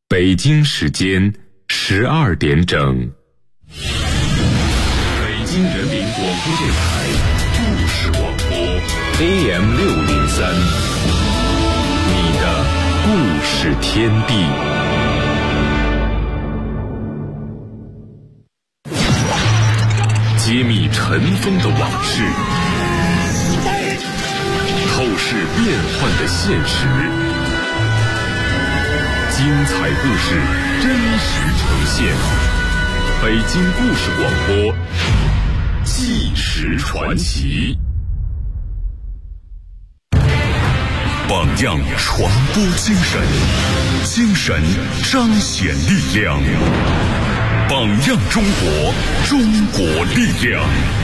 北京时间12点整。北京人民广播电台故事广播 AM603， 你的故事天地。揭秘尘封的往事，透视变幻的现实，精彩故事真实呈现。北京故事广播，纪实传奇。榜样传播精神，精神彰显力量。榜样中国，中国力量。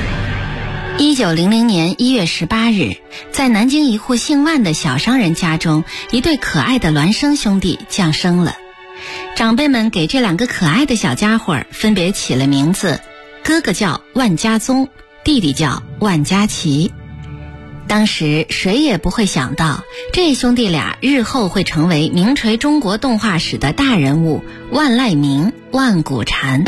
1900年1月18日，在南京一户姓万的小商人家中，一对可爱的孪生兄弟降生了。长辈们给这两个可爱的小家伙分别起了名字，哥哥叫万家宗，弟弟叫万家齐。当时谁也不会想到，这兄弟俩日后会成为名垂中国动画史的大人物万籁鸣、万古禅。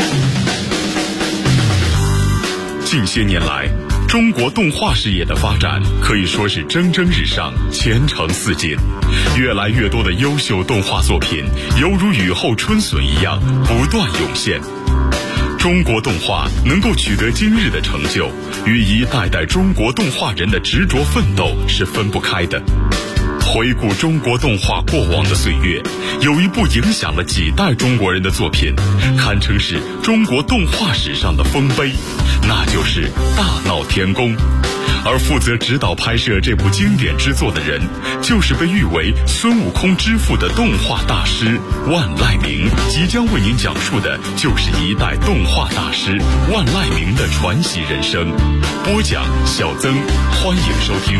近些年来，中国动画事业的发展可以说是蒸蒸日上，前程似锦。越来越多的优秀动画作品犹如雨后春笋一样不断涌现。中国动画能够取得今日的成就，与一代代中国动画人的执着奋斗是分不开的。回顾中国动画过往的岁月，有一部影响了几代中国人的作品，堪称是中国动画史上的丰碑，那就是《大闹天宫》。而负责指导拍摄这部经典之作的人，就是被誉为孙悟空之父的动画大师万籁鸣。即将为您讲述的就是一代动画大师万籁鸣的传奇人生。播讲小曾，欢迎收听。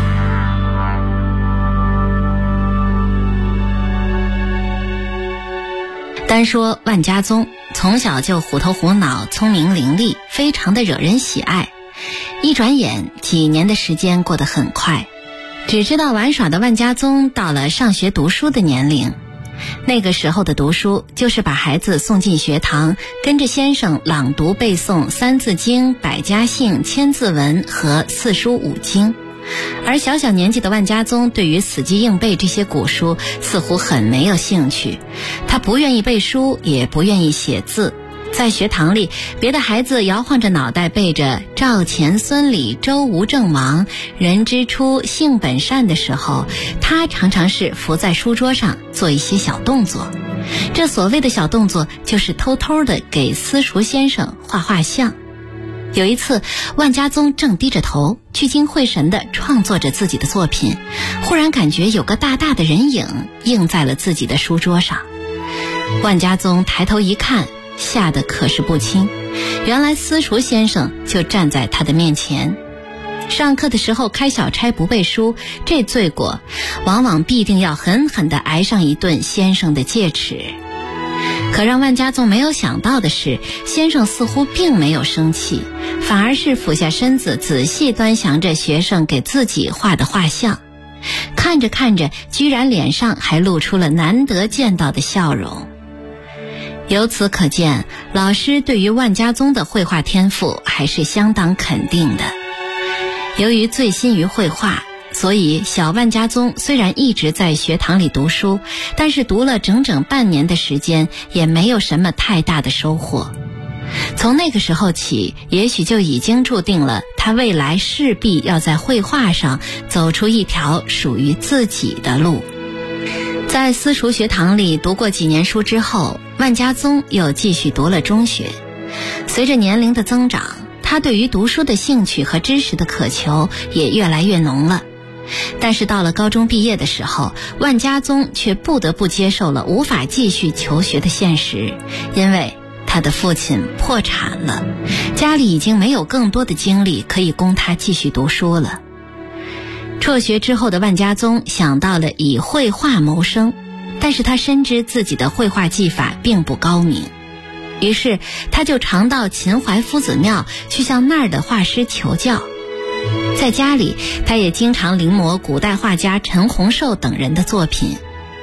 单说万家宗从小就虎头虎脑，聪明伶俐，非常的惹人喜爱。一转眼几年的时间过得很快，只知道玩耍的万家宗到了上学读书的年龄。那个时候的读书就是把孩子送进学堂，跟着先生朗读背诵《三字经》《百家姓》《千字文》和四书五经。而小小年纪的万家宗对于死记硬背这些古书似乎很没有兴趣，他不愿意背书，也不愿意写字。在学堂里，别的孩子摇晃着脑袋背着赵钱孙李周吴郑王人之初性本善的时候，他常常是伏在书桌上做一些小动作。这所谓的小动作就是偷偷的给私塾先生画画像。有一次，万家宗正低着头聚精会神地创作着自己的作品，忽然感觉有个大大的人影映在了自己的书桌上。万家宗抬头一看，吓得可是不轻，原来私塾先生就站在他的面前。上课的时候开小差不背书，这罪过往往必定要狠狠地挨上一顿先生的戒尺。可让万家宗没有想到的是，先生似乎并没有生气，反而是俯下身子仔细端详着学生给自己画的画像，看着看着，居然脸上还露出了难得见到的笑容。由此可见，老师对于万家宗的绘画天赋还是相当肯定的。由于醉心于绘画，所以小万家宗虽然一直在学堂里读书，但是读了整整半年的时间，也没有什么太大的收获。从那个时候起，也许就已经注定了他未来势必要在绘画上走出一条属于自己的路。在私塾学堂里读过几年书之后，万家宗又继续读了中学。随着年龄的增长，他对于读书的兴趣和知识的渴求也越来越浓了。但是到了高中毕业的时候，万家宗却不得不接受了无法继续求学的现实，因为他的父亲破产了，家里已经没有更多的精力可以供他继续读书了。辍学之后的万家宗想到了以绘画谋生，但是他深知自己的绘画技法并不高明，于是他就常到秦淮夫子庙去向那儿的画师求教。在家里，他也经常临摹古代画家陈洪寿等人的作品。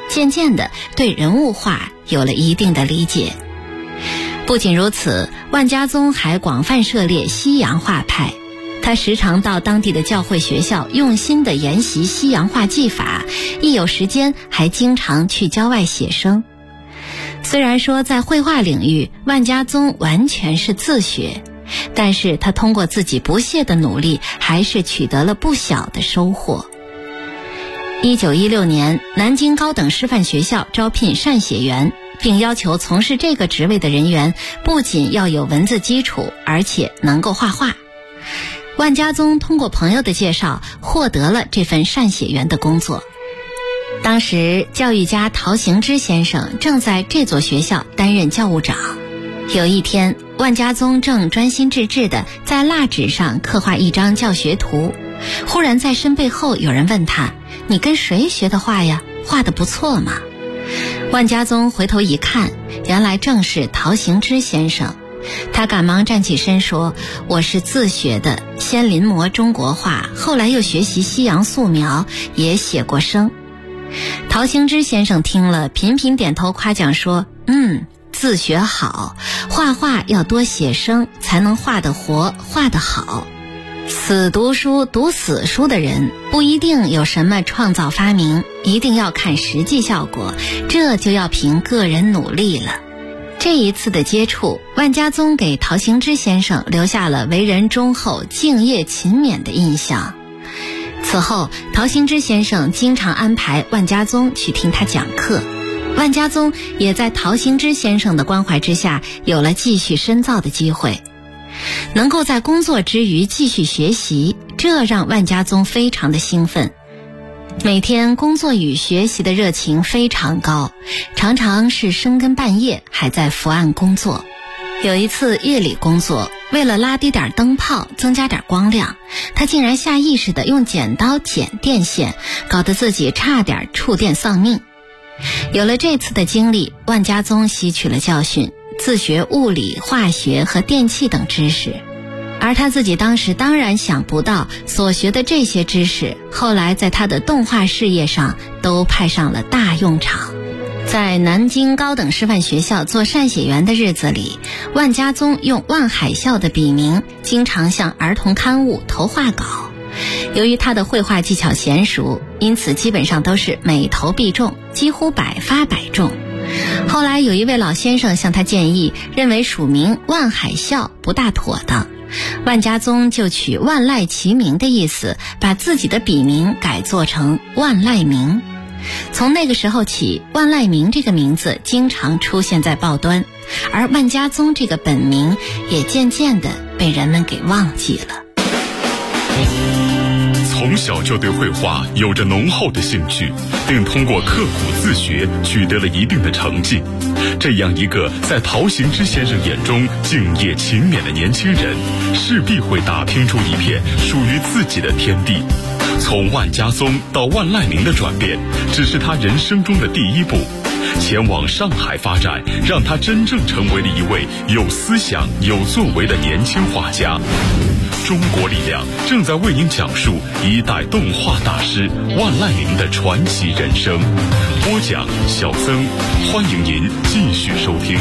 渐渐地对人物画有了一定的理解。不仅如此，万家宗还广泛涉猎西洋画派，他时常到当地的教会学校用心地研习西洋画技法，一有时间还经常去郊外写生。虽然说在绘画领域万家宗完全是自学，但是他通过自己不懈的努力，还是取得了不小的收获。1916年，南京高等师范学校招聘善写员，并要求从事这个职位的人员不仅要有文字基础，而且能够画画。万家宗通过朋友的介绍，获得了这份善写员的工作。当时教育家陶行知先生正在这所学校担任教务长。有一天，万家宗正专心致志地在蜡纸上刻画一张教学图，忽然在身背后有人问他：“你跟谁学的画呀？画得不错嘛。”万家宗回头一看，原来正是陶行知先生。他赶忙站起身说：“我是自学的，先临摹中国画，后来又学习西洋素描，也写过生。”陶行知先生听了，频频点头夸奖说：“自学好，画画要多写生，才能画得活，画得好。死读书读死书的人不一定有什么创造发明，一定要看实际效果，这就要凭个人努力了。”这一次的接触，万家宗给陶行知先生留下了为人忠厚、敬业勤勉的印象。此后，陶行知先生经常安排万家宗去听他讲课，万家宗也在陶行知先生的关怀之下，有了继续深造的机会。能够在工作之余继续学习，这让万家宗非常的兴奋。每天工作与学习的热情非常高，常常是深更半夜还在伏案工作。有一次夜里工作，为了拉低点灯泡，增加点光亮，他竟然下意识地用剪刀剪电线，搞得自己差点触电丧命。有了这次的经历，万家宗吸取了教训，自学物理、化学和电气等知识。而他自己当时当然想不到，所学的这些知识后来在他的动画事业上都派上了大用场。在南京高等师范学校做善写员的日子里，万家宗用万海啸的笔名经常向儿童刊物投画稿。由于他的绘画技巧娴熟，因此基本上都是每投必中，几乎百发百中。后来有一位老先生向他建议，认为署名万海啸不大妥当，万家宗就取万籁齐鸣的意思，把自己的笔名改作成万籁鸣。从那个时候起，万籁鸣这个名字经常出现在报端，而万家宗这个本名也渐渐地被人们给忘记了。 从小就对绘画有着浓厚的兴趣，并通过刻苦自学取得了一定的成绩。这样一个在陶行知先生眼中敬业勤勉的年轻人，势必会打拼出一片属于自己的天地。从万家宗到万籁鸣的转变，只是他人生中的第一步。前往上海发展，让他真正成为了一位有思想、有作为的年轻画家。中国力量正在为您讲述一代动画大师万籁鸣的传奇人生。播讲小曾，欢迎您继续收听。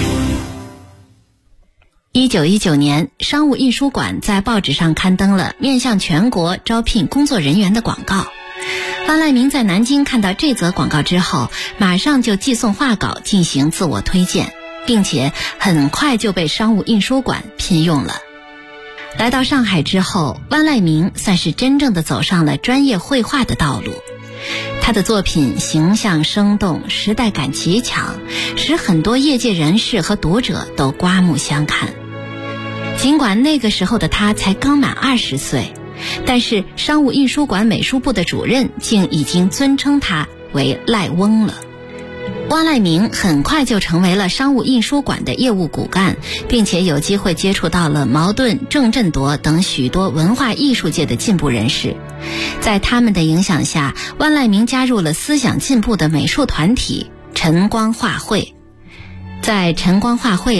1919年，商务印书馆在报纸上刊登了面向全国招聘工作人员的广告。万籁鸣在南京看到这则广告之后，马上就寄送画稿进行自我推荐，并且很快就被商务印书馆聘用了。来到上海之后，万籁鸣算是真正的走上了专业绘画的道路。他的作品形象生动，时代感极强，使很多业界人士和读者都刮目相看。尽管那个时候的他才刚满20岁，但是商务印书馆美术部的主任竟已经尊称他为籁翁了。万籁鸣很快就成为了商务印书馆的业务骨干，并且有机会接触到了茅盾、郑振铎等许多文化艺术界的进步人士。在他们的影响下，万籁鸣加入了思想进步的美术团体晨光画会。在晨光画会里，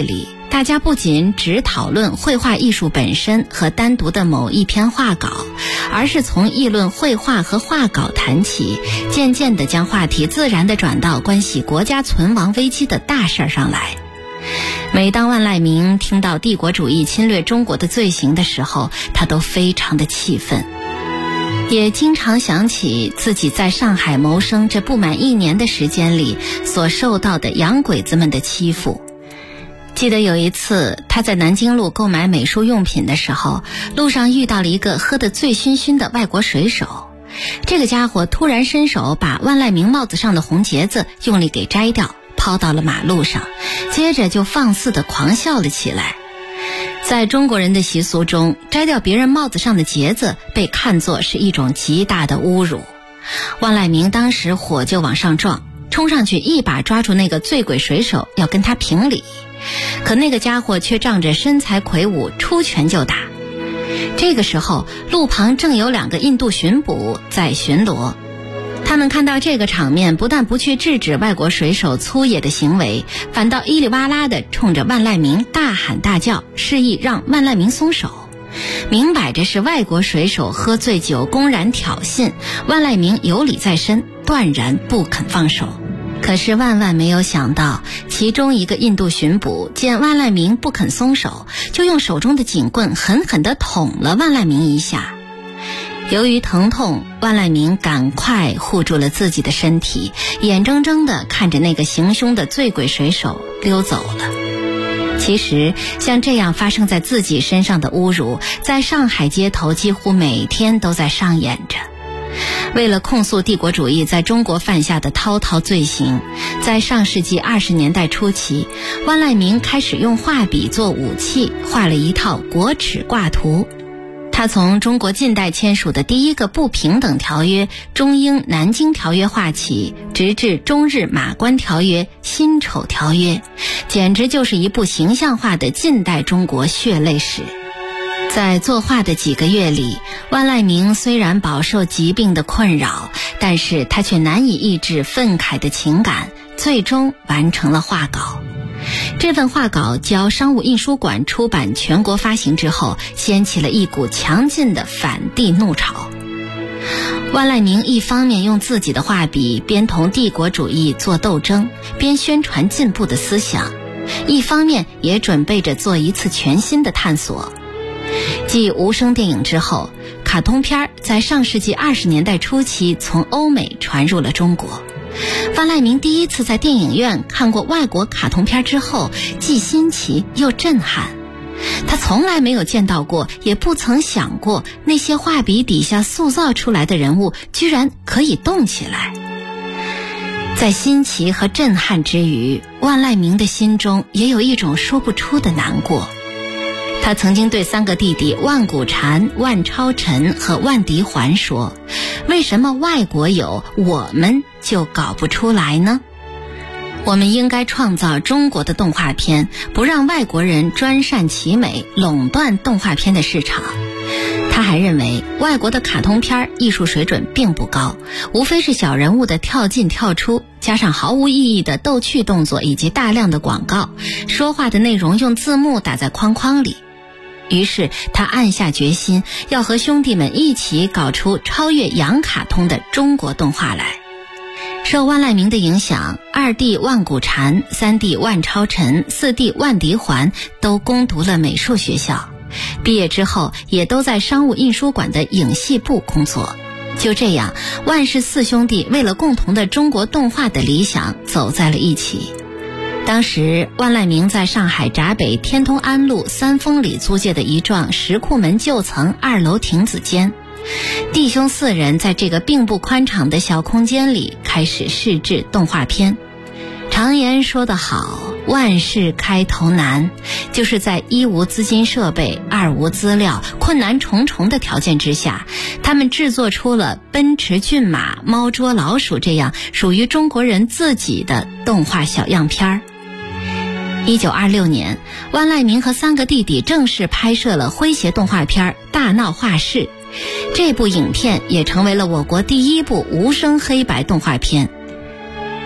大家不仅只讨论绘画艺术本身和单独的某一篇画稿，而是从议论绘画和画稿谈起，渐渐地将话题自然地转到关系国家存亡危机的大事上来。每当万籁鸣听到帝国主义侵略中国的罪行的时候，他都非常的气愤，也经常想起自己在上海谋生这不满1年的时间里所受到的洋鬼子们的欺负。记得有一次他在南京路购买美术用品的时候，路上遇到了一个喝得醉醺醺的外国水手。这个家伙突然伸手把万籁鸣帽子上的红结子用力给摘掉，抛到了马路上，接着就放肆地狂笑了起来。在中国人的习俗中，摘掉别人帽子上的结子被看作是一种极大的侮辱。万籁鸣当时火就往上撞，冲上去一把抓住那个醉鬼水手，要跟他评理。可那个家伙却仗着身材魁梧，出拳就打。这个时候，路旁正有2个印度巡捕在巡逻。他们看到这个场面，不但不去制止外国水手粗野的行为，反倒叽里哇啦地冲着万籁鸣大喊大叫，示意让万籁鸣松手。明摆着是外国水手喝醉酒公然挑衅，万籁鸣有理在身，断然不肯放手。可是万万没有想到，其中一个印度巡捕见万籁鸣不肯松手，就用手中的警棍狠狠地捅了万籁鸣一下。由于疼痛，万籁鸣赶快护住了自己的身体，眼睁睁地看着那个行凶的醉鬼水手溜走了。其实像这样发生在自己身上的侮辱，在上海街头几乎每天都在上演着。为了控诉帝国主义在中国犯下的滔滔罪行，在上世纪20年代初期，万籁鸣开始用画笔做武器，画了一套国耻挂图。他从中国近代签署的第一个不平等条约中英南京条约画起，直至中日马关条约、辛丑条约，简直就是一部形象化的近代中国血泪史。在作画的几个月里，万籁鸣虽然饱受疾病的困扰，但是他却难以抑制愤慨的情感，最终完成了画稿。这份画稿交商务印书馆出版全国发行之后，掀起了一股强劲的反帝怒潮。万籁鸣一方面用自己的画笔边同帝国主义做斗争，边宣传进步的思想，一方面也准备着做一次全新的探索。继无声电影之后，卡通片在上世纪20年代初期从欧美传入了中国。万籁鸣第一次在电影院看过外国卡通片之后，既新奇又震撼。他从来没有见到过，也不曾想过那些画笔底下塑造出来的人物居然可以动起来。在新奇和震撼之余，万籁鸣的心中也有一种说不出的难过。他曾经对3个弟弟万古禅、万超尘和万迪环说，为什么外国有，我们就搞不出来呢？我们应该创造中国的动画片，不让外国人专擅其美，垄断动画片的市场。他还认为外国的卡通片艺术水准并不高，无非是小人物的跳进跳出，加上毫无意义的逗趣动作以及大量的广告，说话的内容用字幕打在框框里。于是他暗下决心，要和兄弟们一起搞出超越洋卡通的中国动画来。受万籁鸣的影响，2弟万古禅、3弟万超尘、4弟万迪环都攻读了美术学校，毕业之后也都在商务印书馆的影戏部工作。就这样，万氏4兄弟为了共同的中国动画的理想走在了一起。当时万籁鸣在上海闸北天通安路3峰里租借的一幢石库门旧层2楼亭子间，弟兄4人在这个并不宽敞的小空间里开始试制动画片。常言说得好，万事开头难，就是在一无资金设备、二无资料、困难重重的条件之下，他们制作出了奔驰骏马、猫捉老鼠这样属于中国人自己的动画小样片儿。1926年，万籁鸣和3个弟弟正式拍摄了诙谐动画片《大闹画室》。这部影片也成为了我国第一部无声黑白动画片。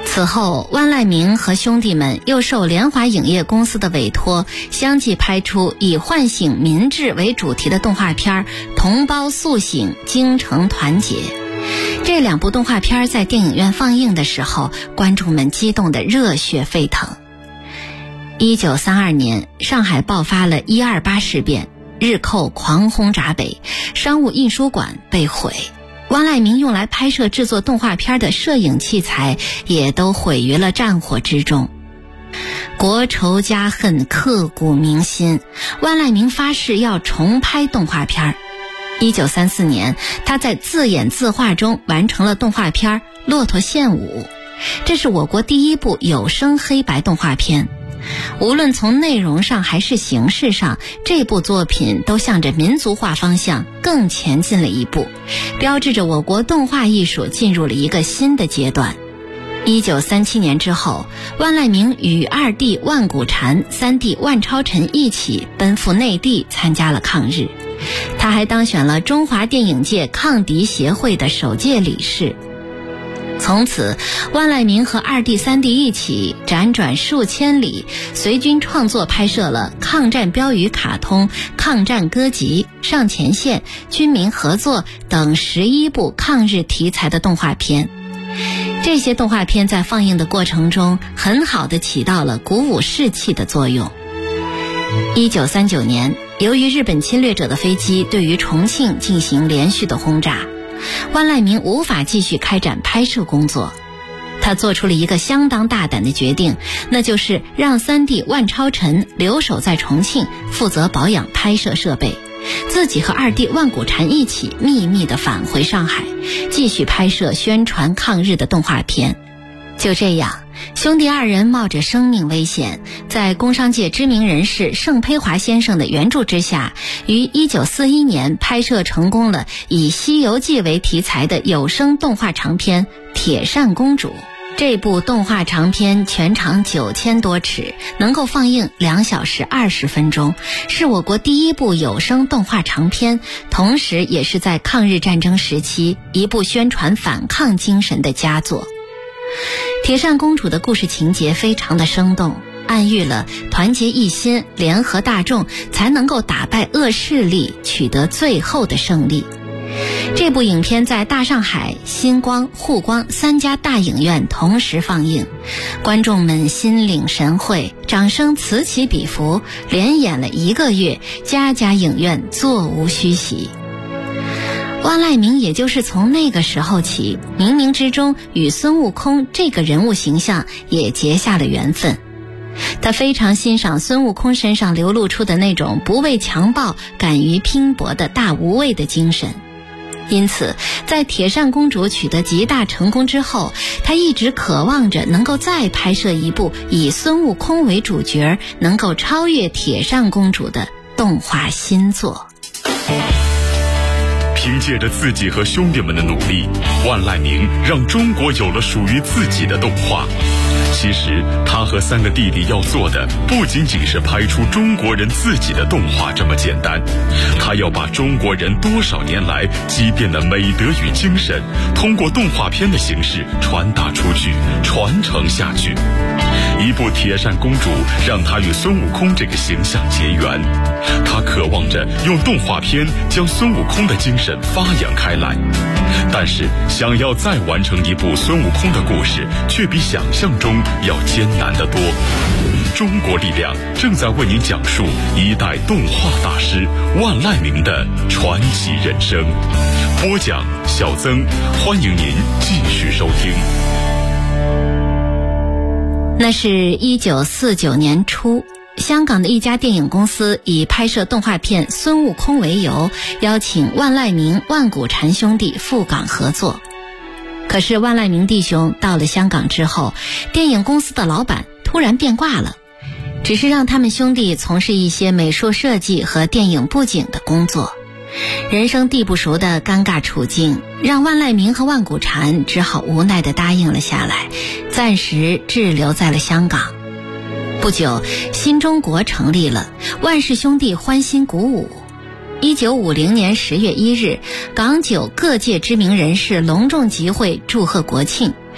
此后，万籁鸣和兄弟们又受联华影业公司的委托，相继拍出以唤醒民智为主题的动画片《同胞苏醒，京城团结》。这2部动画片在电影院放映的时候，观众们激动得热血沸腾。1932年，上海爆发了128事变，日寇狂轰闸北，商务印书馆被毁。万籁鸣用来拍摄制作动画片的摄影器材也都毁于了战火之中。国仇家恨刻骨铭心，万籁鸣发誓要重拍动画片。1934年，他在自演自画中完成了动画片《骆驼献舞》，这是我国第1部有声黑白动画片。无论从内容上还是形式上，这部作品都向着民族化方向更前进了一步，标志着我国动画艺术进入了一个新的阶段。1937年之后，万籁鸣与2弟万古禅、3弟万超尘一起奔赴内地参加了抗日。他还当选了中华电影界抗敌协会的首届理事。从此，万籁鸣和2弟3弟一起辗转数千里，随军创作拍摄了抗战标语卡通、抗战歌集、上前线、军民合作等11部抗日题材的动画片。这些动画片在放映的过程中，很好地起到了鼓舞士气的作用。1939年，由于日本侵略者的飞机对于重庆进行连续的轰炸，万籁鸣无法继续开展拍摄工作。他做出了一个相当大胆的决定，那就是让3弟万超尘留守在重庆，负责保养拍摄设备，自己和2弟万古禅一起秘密地返回上海，继续拍摄宣传抗日的动画片。就这样，兄弟2人冒着生命危险，在工商界知名人士盛培华先生的援助之下，于1941年拍摄成功了以《西游记》为题材的有声动画长片《铁扇公主》。这部动画长片全长9000多尺，能够放映2小时20分钟，是我国第1部有声动画长片，同时也是在抗日战争时期一部宣传反抗精神的佳作。铁扇公主的故事情节非常的生动，暗喻了团结一心、联合大众才能够打败恶势力，取得最后的胜利。这部影片在大上海、新光、沪光3家大影院同时放映，观众们心领神会，掌声此起彼伏，连演了1个月，家家影院座无虚席。万籁鸣也就是从那个时候起，冥冥之中与孙悟空这个人物形象也结下了缘分。他非常欣赏孙悟空身上流露出的那种不畏强暴、敢于拼搏的大无畏的精神。因此，在铁扇公主取得极大成功之后，他一直渴望着能够再拍摄一部以孙悟空为主角，能够超越铁扇公主的动画新作。 凭借着自己和兄弟们的努力，万籁鸣让中国有了属于自己的动画。其实他和3个弟弟要做的不仅仅是拍出中国人自己的动画这么简单，他要把中国人多少年来积淀的美德与精神，通过动画片的形式传达出去，传承下去。一部铁扇公主让他与孙悟空这个形象结缘，他渴望着用动画片将孙悟空的精神发扬开来，但是想要再完成一部孙悟空的故事，却比想象中要艰难得多。中国力量正在为您讲述一代动画大师万籁鸣的传奇人生。播讲小曾，欢迎您继续收听。 那是1949年初，香港的一家电影公司以拍摄动画片《孙悟空》为由，邀请万籁鸣、万古禅兄弟赴港合作。可是万籁鸣弟兄到了香港之后，电影公司的老板突然变卦了，只是让他们兄弟从事一些美术设计和电影布景的工作。人生地不熟的尴尬处境，让万籁鸣和万古禅只好无奈地答应了下来，暂时滞留在了香港。不久，新中国成立了，万氏兄弟欢欣鼓舞。1950年10月1日，港九各界知名人士隆重集会祝贺国庆，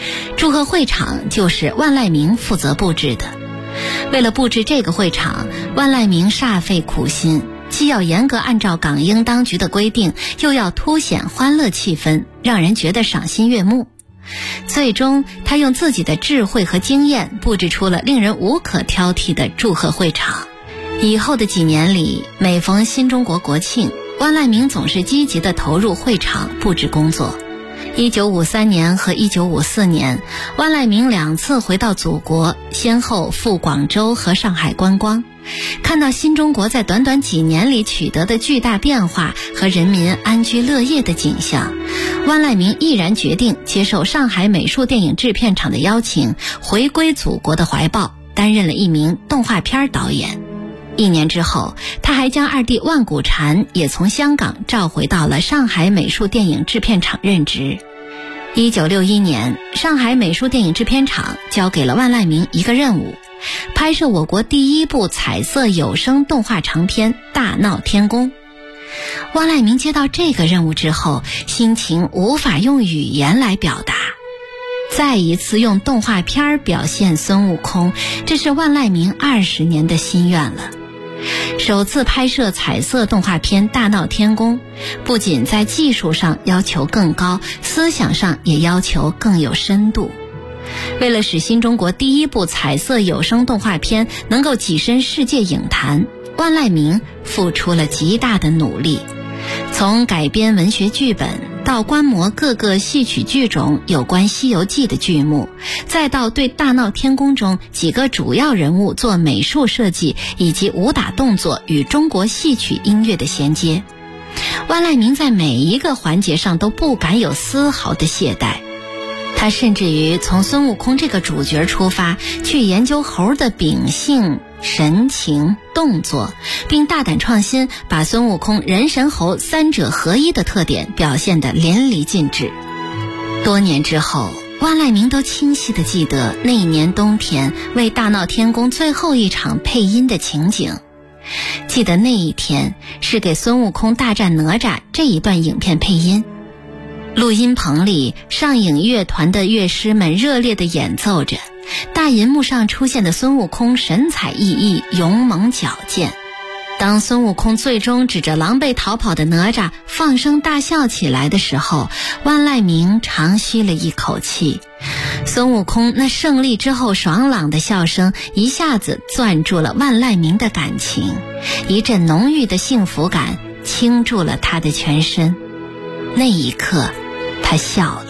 祝贺会场就是万籁鸣负责布置的。为了布置这个会场，万籁鸣煞费苦心，既要严格按照港英当局的规定，又要凸显欢乐气氛，让人觉得赏心悦目。最终他用自己的智慧和经验布置出了令人无可挑剔的祝贺会场。以后的几年里，每逢新中国国庆，万籁鸣总是积极地投入会场布置工作。1953年和1954年，万籁鸣2次回到祖国，先后赴广州和上海观光。看到新中国在短短几年里取得的巨大变化和人民安居乐业的景象，万籁鸣毅然决定接受上海美术电影制片厂的邀请，回归祖国的怀抱，担任了一名动画片导演。1年之后，他还将二弟万古禅也从香港召回到了上海美术电影制片厂任职。1961年，上海美术电影制片厂交给了万籁鸣一个任务，拍摄我国第一部彩色有声动画长片《大闹天宫》。万籁鸣接到这个任务之后，心情无法用语言来表达。再一次用动画片表现孙悟空，这是万籁鸣20年的心愿了。首次拍摄彩色动画片《大闹天宫》，不仅在技术上要求更高，思想上也要求更有深度。为了使新中国第一部彩色有声动画片能够跻身世界影坛，万籁鸣付出了极大的努力。从改编文学剧本，到观摩各个戏曲剧种有关《西游记》的剧目，再到对大闹天宫中几个主要人物做美术设计，以及武打动作与中国戏曲音乐的衔接，万籁鸣在每一个环节上都不敢有丝毫的懈怠。他甚至于从孙悟空这个主角出发，去研究猴的秉性、神情、动作，并大胆创新，把孙悟空人神猴三者合一的特点表现得淋漓尽致。多年之后，万籁鸣都清晰地记得那一年冬天为大闹天宫最后一场配音的情景。记得那一天是给孙悟空大战哪吒这一段影片配音，录音棚里上影乐团的乐师们热烈地演奏着，大银幕上出现的孙悟空神采奕奕，勇猛矫健。当孙悟空最终指着狼狈逃跑的哪吒放声大笑起来的时候，万籁鸣长吁了一口气。孙悟空那胜利之后爽朗的笑声一下子攥住了万籁鸣的感情，一阵浓郁的幸福感倾注了他的全身。那一刻他笑了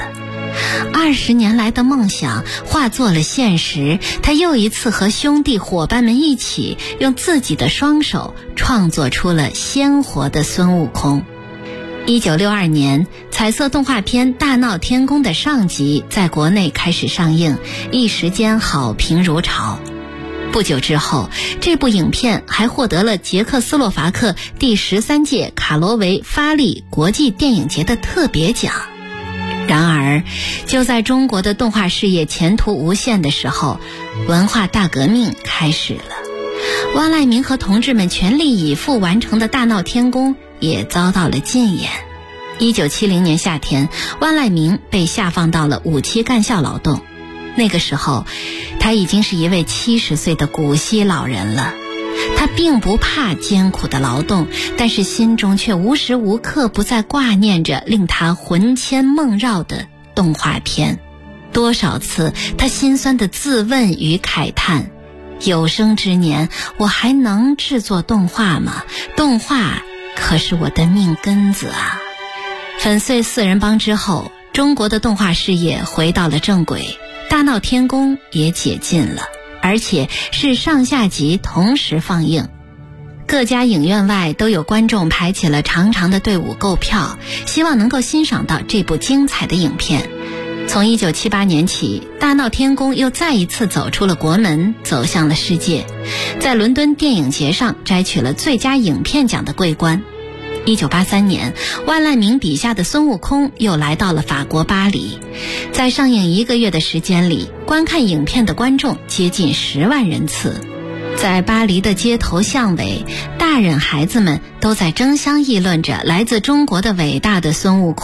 ，20年来的梦想化作了现实，他又一次和兄弟伙伴们一起用自己的双手创作出了鲜活的孙悟空。1962年，彩色动画片《大闹天宫》的上集在国内开始上映，一时间好评如潮。不久之后，这部影片还获得了捷克斯洛伐克第13届卡罗维发力国际电影节的特别奖。然而，就在中国的动画事业前途无限的时候，文化大革命开始了。万籁鸣和同志们全力以赴完成的大闹天宫也遭到了禁演。1970年夏天，万籁鸣被下放到了5期干校劳动。那个时候，他已经是一位70岁的古稀老人了。他并不怕艰苦的劳动，但是心中却无时无刻不在挂念着令他魂牵梦绕的动画片。多少次他心酸的自问与慨叹，有生之年我还能制作动画吗？动画可是我的命根子啊。粉碎四人帮之后，中国的动画事业回到了正轨，大闹天宫也解禁了，而且是上下集同时放映。各家影院外都有观众排起了长长的队伍购票，希望能够欣赏到这部精彩的影片。从1978年起，大闹天宫又再一次走出了国门，走向了世界，在伦敦电影节上摘取了最佳影片奖的桂冠。1983年，万籁鸣笔下的孙悟空又来到了法国巴黎，在上映1个月的时间里，观看影片的观众接近10万人次。在巴黎的街头巷尾，大人孩子们都在争相议论着来自中国的伟大的孙悟空。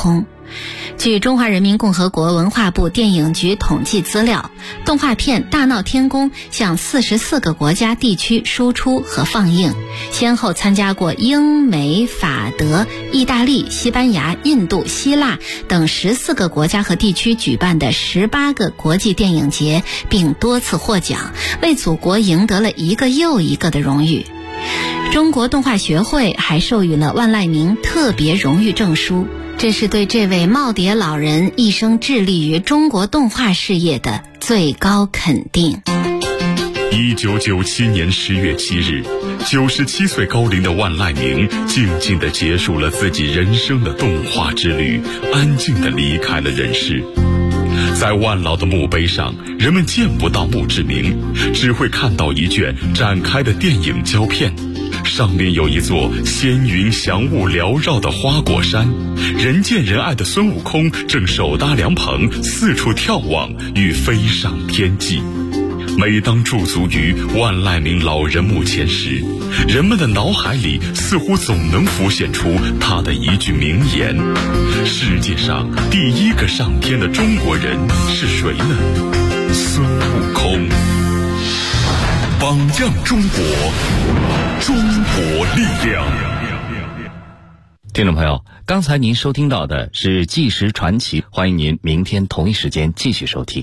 据中华人民共和国文化部电影局统计资料，动画片《大闹天宫》向44个国家地区输出和放映，先后参加过英美法德、意大利、西班牙、印度、希腊等14个国家和地区举办的18个国际电影节，并多次获奖，为祖国赢得了一个又一个的荣誉。中国动画学会还授予了万籁鸣特别荣誉证书，这是对这位耄耋老人一生致力于中国动画事业的最高肯定。 1997年10月7日，97岁高龄的万籁鸣静静地结束了自己人生的动画之旅，安静地离开了人世。在万老的墓碑上，人们见不到墓志铭，只会看到一卷展开的电影胶片，上面有一座仙云祥雾缭绕的花果山，人见人爱的孙悟空正手搭凉棚，四处眺望与飞上天际。每当驻足于万籁鸣老人墓前时，人们的脑海里似乎总能浮现出他的一句名言：世界上第一个上天的中国人是谁呢？孙悟空。榜样中国，中国力量。 听众朋友，刚才您收听到的是纪实传奇，欢迎您明天同一时间继续收听。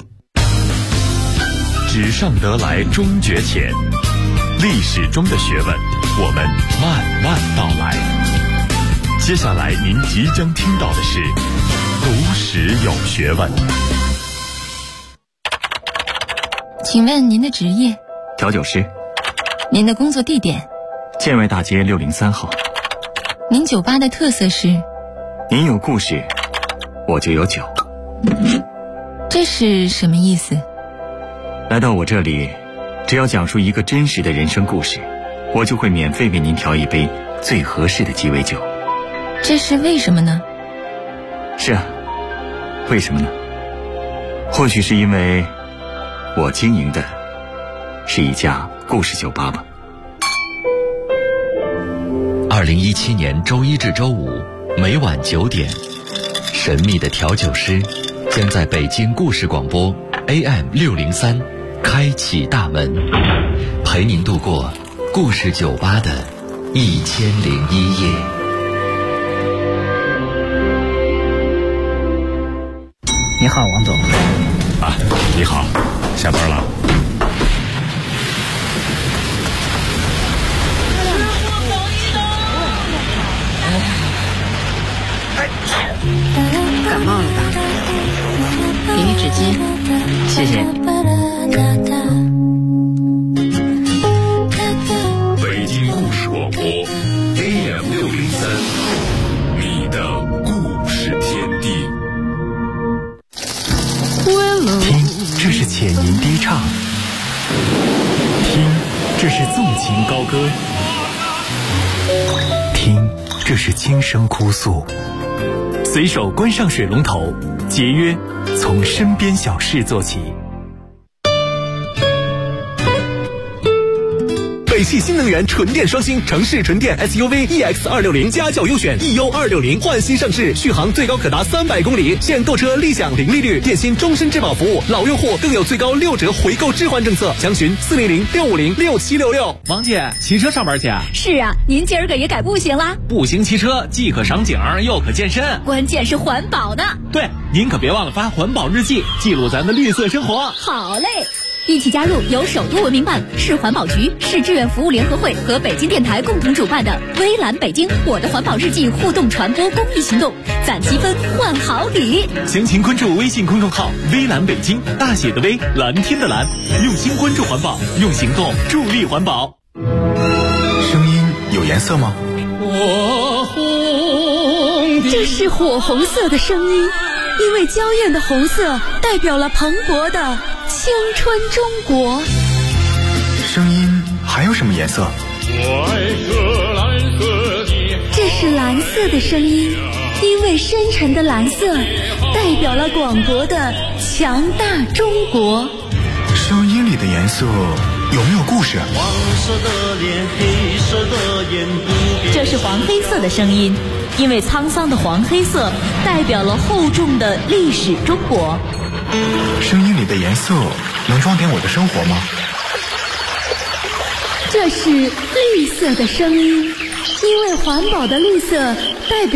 纸上得来终觉浅，历史中的学问，我们慢慢道来。接下来您即将听到的是读史有学问。 请问您的职业？ 调酒师。 您的工作地点？ 建外大街603号。 您酒吧的特色是？ 您有故事，我就有酒。 这是什么意思？ 来到我这里，只要讲述一个真实的人生故事，我就会免费为您调一杯最合适的鸡尾酒。 这是为什么呢？ 是啊，为什么呢？或许是因为我经营的是一家故事酒吧吧。 2017年周一至周五每晚9点，神秘的调酒师将在北京故事广播 AM603开启大门，陪您度过故事酒吧的1001夜。 你好，王总。 啊，你好，下班了。 感冒了吧？给你纸巾。 谢谢。 北京故事广播 AM603，你的故事天地。 听，这是浅吟低唱；听，这是纵情高歌；听，这是轻声哭诉。随手关上水龙头，节约从身边小事做起。 北汽新能源纯电双星城市纯电 SUV EX260家轿优选 EU260换新上市，续航最高可达300公里，现购车立享零利率，电信终身质保服务，老用户更有最高6折回购置换政策，详询400-650-6766。 王姐，骑车上班去啊？ 是啊，您今儿个也改步行啦？ 步行骑车既可赏景又可健身， 关键是环保呢。 对，您可别忘了发环保日记，记录咱的绿色生活。 好嘞。一起加入由首都文明办、市环保局、市志愿服务联合会和北京电台共同主办的微蓝北京我的环保日记互动传播公益行动，攒积分换好礼。 详情关注微信公众号微蓝北京，大写的微，蓝天的蓝，用心关注环保，用行动助力环保。 声音有颜色吗？ 这是火红色的声音，因为娇艳的红色代表了蓬勃的青春中国。 声音还有什么颜色？ 这是蓝色的声音，因为深沉的蓝色代表了广博的强大中国。 声音里的颜色有没有故事？ 黄色的脸，黑色的眼， 这是黄黑色的声音，因为沧桑的黄黑色代表了厚重的历史中国。 声音里的颜色能装点我的生活吗？ 这是绿色的声音，因为环保的绿色代表